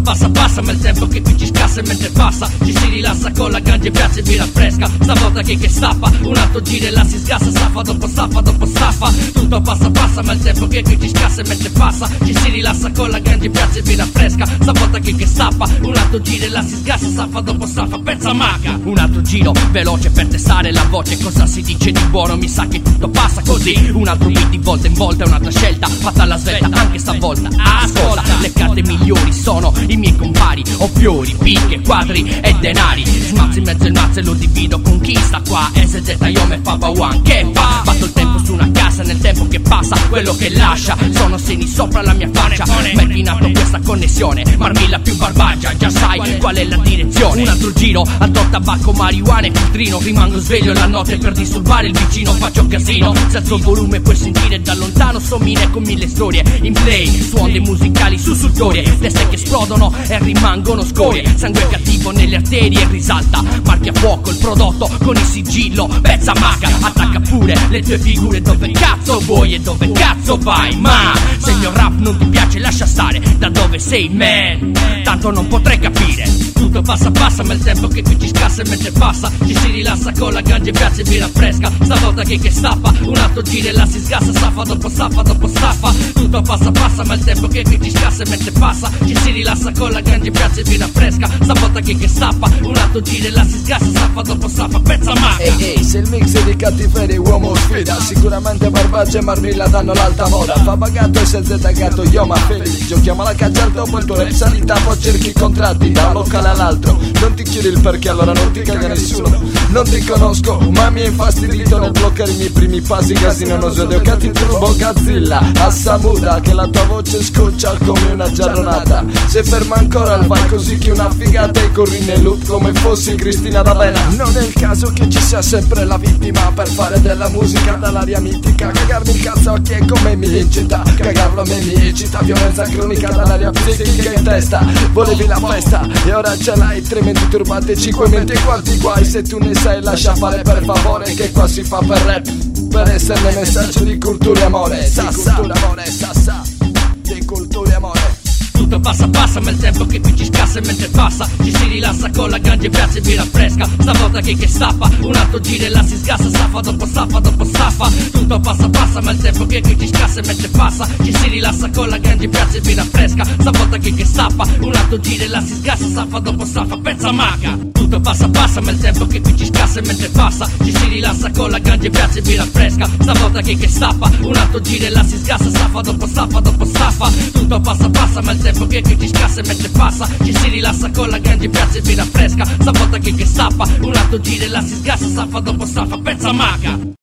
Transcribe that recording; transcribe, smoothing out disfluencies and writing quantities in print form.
passa ma il tempo che qui ci scassa, e mentre passa ci si rilassa con la ganja e piazza e birra fresca. Stavolta che stappa, un altro giro e la si sgassa, staffa dopo staffa. Tutto passa ma il tempo che qui ci scassa, e mentre passa ci si rilassa con la ganja e piazza e birra fresca. Stavolta che stappa, un altro giro e la si sgassa, staffa dopo staffa, pensa maga. Un altro giro veloce per testare la voce, cosa si dice di buono, mi sa che tutto passa così. Un altro beat di volta in volta, è un'altra scelta fatta alla svelta anche stavolta. Ascolta, le carte migliori sono i miei compari, ho fiori, picche, quadri e denari. Smazzo in mezzo il mazzo e lo divido con chi sta qua. SZ, io me Papa One, che fa? Batto il tempo su una casa, nel tempo che passa, quello che lascia sono segni sopra la mia faccia. Metti in atto questa connessione, Marmilla più Barbaggia, già sai qual è la direzione. Un altro giro, addo tabacco, marijuana e filtrino. Rimango sveglio la notte per disturbare il vicino, faccio casino. Se alzo il volume puoi sentire da lontano somine con mille storie in play, su onde musicali sussultorie, teste che esplodono e rimangono scorie. Sangue cattivo nelle arterie risalta, marchi a fuoco il prodotto con il sigillo, pezza maga. Attacca pure le tue figure, dove cazzo vuoi e dove cazzo vai. Ma se il mio rap non ti piace lascia stare, da dove sei man, tanto non potrei capire. Tutto passa ma il tempo che qui ci scassa, e mentre passa ci si rilassa con la ganja e piazza e birra fresca. Stavolta che stappa, un altro giro e la si sgassa, staffa dopo staffa. Tutto passa ma il tempo che qui ci scassa, e mentre passa ci si rilassa con la ganja e piazza e birra fresca. Stavolta che stappa, un altro giro e la si sgassa, staffa dopo staffa, pensa maga. Ehi, se il mix è di cattiveria uomo sfida, sicuramente Barbaggia e Marmilla danno l'alta moda. Fa pagato e se gatto io ma felice, giochiamo alla caccia al topo, il tuo rap sanità, poi cerchi i contratti da un locale all'altro. Non ti chiedi il perché, allora non ti caga nessuno. Non ti conosco, ma mi hai infastidito nel bloccare i miei primi passi. Casino non odio catti turbo Godzilla, assamuda che la tua voce scoccia come una giarronata. Se ferma ancora fai così che una figata e corri nel loop come fossi Cristina D'Avena. Non è il caso che ci sia sempre la vittima per fare della musica dall'aria mitica. Cagarmi il cazzo a chi è come mi incita, cagarlo a me mi eccita. Violenza cronica dall'aria psichica in testa. Volevi la festa e ora ce l'hai, tre menti turbate, 5 menti e quanti guai. Se tu ne sai lascia fare per favore, che qua si fa per rap, per essere messaggio di cultura e amore. Sassa, di cultura e amore, sassa, di cultura e amore. Tutto passa ma il tempo che qui ci scassa, e mentre passa ci si rilassa con la ganja e piazza e birra fresca. Stavolta che stappa, un altro giro e la si sgassa, staffa dopo staffa. Tutto passa ma il tempo che qui ci scassa, e mentre passa ci si rilassa con la ganja e piazza e birra fresca. Stavolta che stappa, un altro giro e la si sgassa, staffa dopo staffa, pensa maga. Tutto passa ma il tempo che qui ci scassa, e mentre passa ci si rilassa con la ganja e piazza e birra fresca. Stavolta che stappa, un altro giro e la si sgassa, staffa dopo staffa. Tutto passa ma il tempo che qui ci scassa, e mentre passa ci si rilassa con la ganja e piazza e birra fresca. Stavolta che stappa, un altro giro e la si sgassa, staffa dopo staffa, pensa maga.